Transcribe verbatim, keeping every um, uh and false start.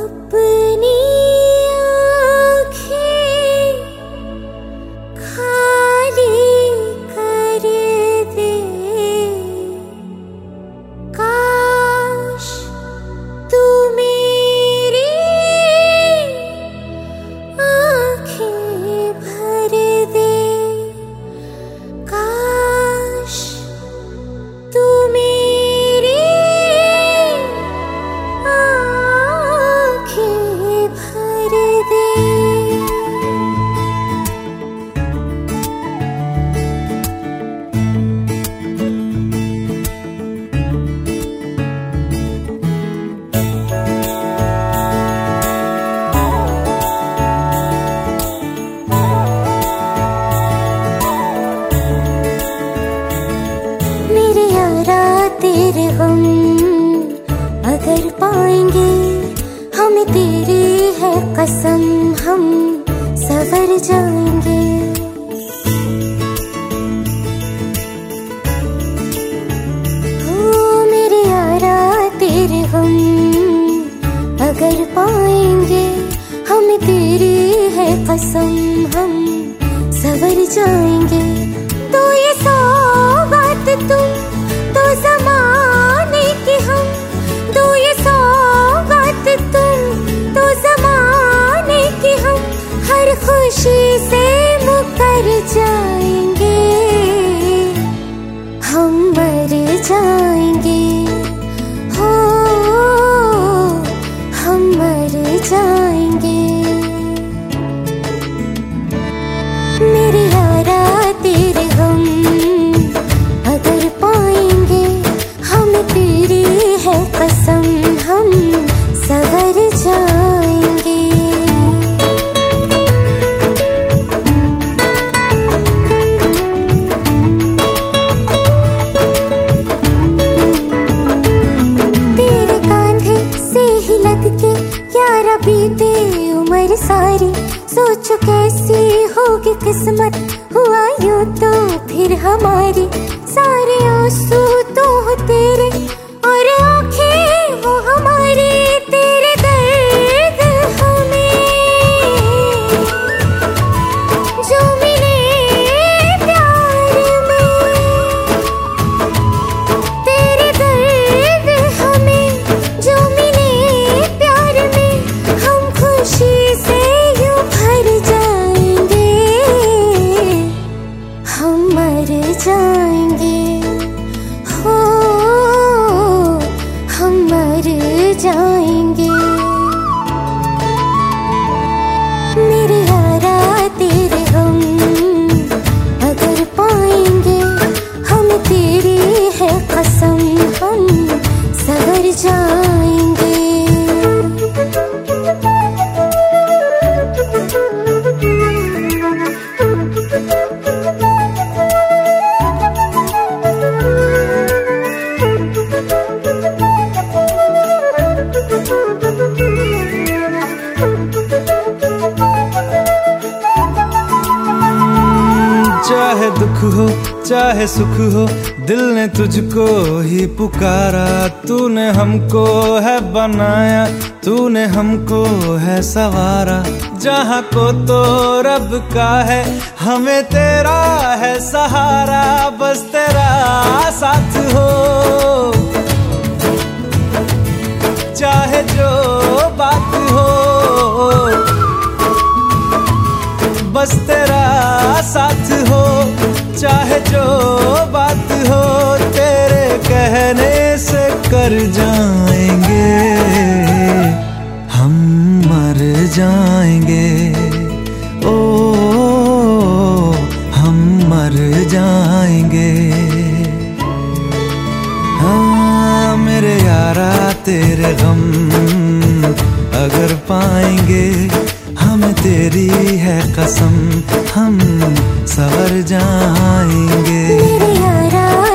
अपनी आँखें खाली कर दे, काश तू मेरी आँखें भर दे, काश तू मेरी आँखें भर दे। मेरे यारा तेरे गम अगर पाएंगे, हमें तेरी है कसम, हम सवर जाएंगे। ओ मेरे यारा तेरे गम अगर पाएंगे, हमें तेरी है कसम, हम सवर जाएंगे। तो ये सौगात तुम तो ज़माने की, हम दो ये सौगात तुम तो ज़माने की, हम हर खुशी से मुकर जाएंगे, हम मर जाएंगे, हो हम मर जाएंगे। मेरे यारा तेरे गम अगर पाएंगे, हमें तेरी है कसम, हम सवर जाएंगे। तेरे कांधे से ही लग के यारा बीते उम्र सारी, सोचो कैसी होगी किस्मत, हुआ यूं तो फिर हमारी। सारे आंसू तो हो तेरे और आंखें वो हमारी, तेरे दर्द हमें जो मिले प्यार में, तेरे दर्द हमें जो मिले प्यार में, हम खुशी से यूं भर जाएंगे, हम मर जाएंगे, हो हम मर जाएंगे। मेरे यारा तेरे गम अगर पाएंगे, हमें तेरी है कसम, हम सवर जाएंगे। चाहे दुख हो चाहे सुख हो, दिल ने तुझको ही पुकारा। तूने हमको है बनाया, तूने हमको है सवारा। जहाँ को तो रब का है, हमें तेरा है सहारा। बस तेरा साथ हो, चाहे जो बात हो, बस तेरा साथ हो, चाहे जो बात हो। तेरे कहने से कर जाएंगे, हम मर जाएंगे, ओ हम मर जाएंगे। हाँ मेरे यारा तेरे गम अगर पाएंगे, हमें तेरी है कसम, हम सवर जाएंगे। मेरे यारा